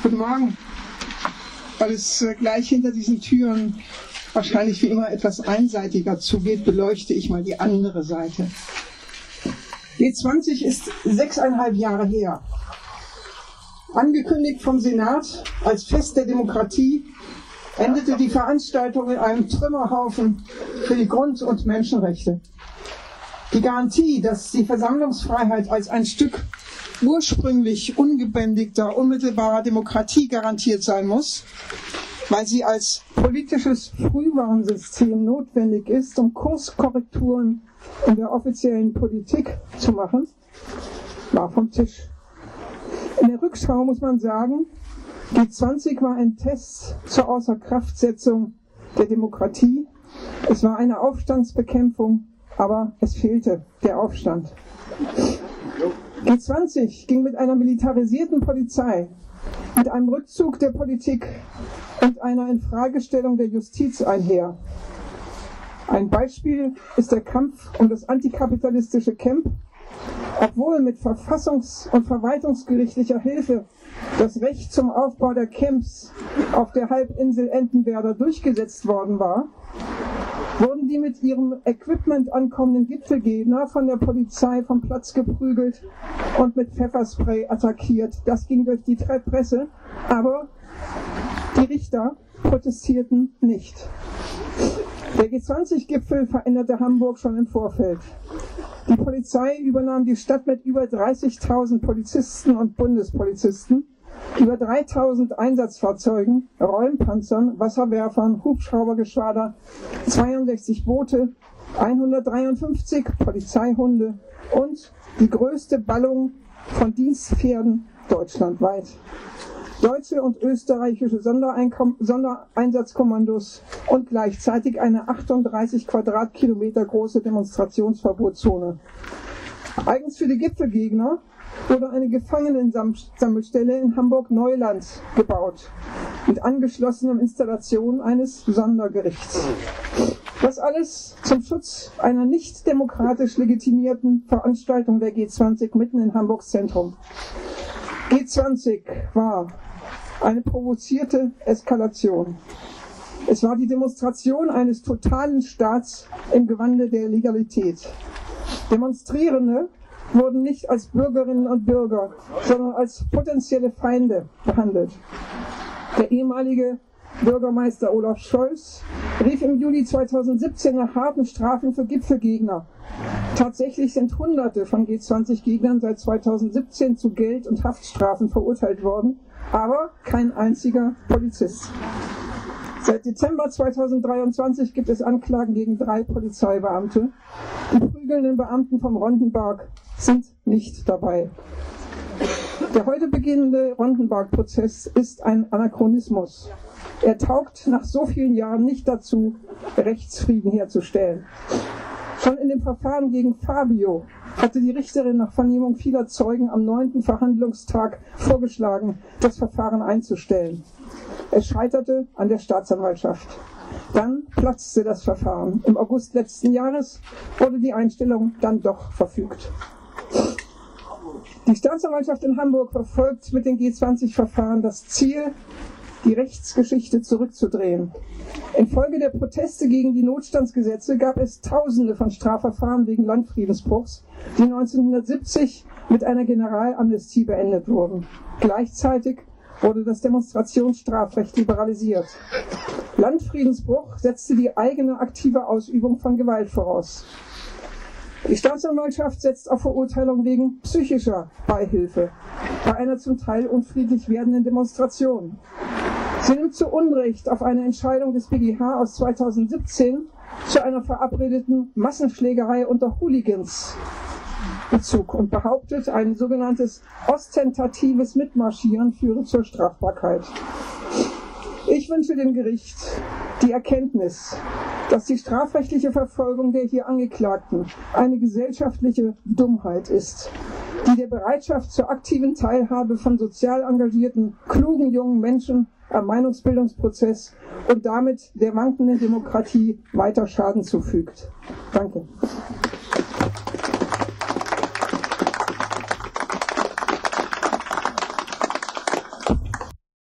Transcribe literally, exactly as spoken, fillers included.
Guten Morgen. Weil es gleich hinter diesen Türen wahrscheinlich wie immer etwas einseitiger zugeht, beleuchte ich mal die andere Seite. G zwanzig ist sechseinhalb Jahre her. Angekündigt vom Senat als Fest der Demokratie, endete die Veranstaltung in einem Trümmerhaufen für die Grund- und Menschenrechte. Die Garantie, dass die Versammlungsfreiheit als ein Stück ursprünglich ungebändigter, unmittelbarer Demokratie garantiert sein muss, weil sie als politisches Frühwarnsystem notwendig ist, um Kurskorrekturen in der offiziellen Politik zu machen, war vom Tisch. In der Rückschau muss man sagen, G zwanzig war ein Test zur Außerkraftsetzung der Demokratie. Es war eine Aufstandsbekämpfung, aber es fehlte der Aufstand. G zwanzig ging mit einer militarisierten Polizei, mit einem Rückzug der Politik und einer Infragestellung der Justiz einher. Ein Beispiel ist der Kampf um das antikapitalistische Camp. Obwohl mit verfassungs- und verwaltungsgerichtlicher Hilfe das Recht zum Aufbau der Camps auf der Halbinsel Entenwerder durchgesetzt worden war, wurden die mit ihrem Equipment ankommenden Gipfelgegner von der Polizei vom Platz geprügelt und mit Pfefferspray attackiert. Das ging durch die Presse, aber die Richter protestierten nicht. Der G zwanzig Gipfel veränderte Hamburg schon im Vorfeld. Die Polizei übernahm die Stadt mit über dreißigtausend Polizisten und Bundespolizisten, über dreitausend Einsatzfahrzeugen, Räumpanzern, Wasserwerfern, Hubschraubergeschwader, zweiundsechzig Boote, hundertdreiundfünfzig Polizeihunde und die größte Ballung von Dienstpferden deutschlandweit. Deutsche und österreichische Sondereinsatzkommandos und gleichzeitig eine achtunddreißig Quadratkilometer große Demonstrationsverbotszone. Eigens für die Gipfelgegner wurde eine Gefangenensammelstelle in Hamburg-Neuland gebaut, mit angeschlossener Installation eines Sondergerichts. Das alles zum Schutz einer nicht demokratisch legitimierten Veranstaltung der G zwanzig mitten in Hamburgs Zentrum. G zwanzig war eine provozierte Eskalation. Es war die Demonstration eines totalen Staats im Gewande der Legalität. Demonstrierende wurden nicht als Bürgerinnen und Bürger, sondern als potenzielle Feinde behandelt. Der ehemalige Bürgermeister Olaf Scholz rief im Juli zweitausendsiebzehn nach harten Strafen für Gipfelgegner. Tatsächlich sind Hunderte von G zwanzig Gegnern seit zweitausendsiebzehn zu Geld- und Haftstrafen verurteilt worden, aber kein einziger Polizist. Seit Dezember zweitausenddreiundzwanzig gibt es Anklagen gegen drei Polizeibeamte. Die prügelnden Beamten vom Rondenberg sind nicht dabei. Der heute beginnende Rondenberg-Prozess ist ein Anachronismus. Er taugt nach so vielen Jahren nicht dazu, Rechtsfrieden herzustellen. Schon in dem Verfahren gegen Fabio hatte die Richterin nach Vernehmung vieler Zeugen am neunten Verhandlungstag vorgeschlagen, das Verfahren einzustellen. Es scheiterte an der Staatsanwaltschaft. Dann platzte das Verfahren. Im August letzten Jahres wurde die Einstellung dann doch verfügt. Die Staatsanwaltschaft in Hamburg verfolgt mit den G zwanzig Verfahren das Ziel, die Rechtsgeschichte zurückzudrehen. Infolge der Proteste gegen die Notstandsgesetze gab es Tausende von Strafverfahren wegen Landfriedensbruchs, die neunzehnhundertsiebzig mit einer Generalamnestie beendet wurden. Gleichzeitig wurde das Demonstrationsstrafrecht liberalisiert. Landfriedensbruch setzte die eigene aktive Ausübung von Gewalt voraus. Die Staatsanwaltschaft setzt auf Verurteilung wegen psychischer Beihilfe bei einer zum Teil unfriedlich werdenden Demonstration. Sie nimmt zu Unrecht auf eine Entscheidung des B G H aus zweitausendsiebzehn zu einer verabredeten Massenschlägerei unter Hooligans Bezug und behauptet, ein sogenanntes ostentatives Mitmarschieren führe zur Strafbarkeit. Ich wünsche dem Gericht die Erkenntnis, dass die strafrechtliche Verfolgung der hier Angeklagten eine gesellschaftliche Dummheit ist, die der Bereitschaft zur aktiven Teilhabe von sozial engagierten, klugen jungen Menschen am Meinungsbildungsprozess und damit der wankenden Demokratie weiter Schaden zufügt. Danke.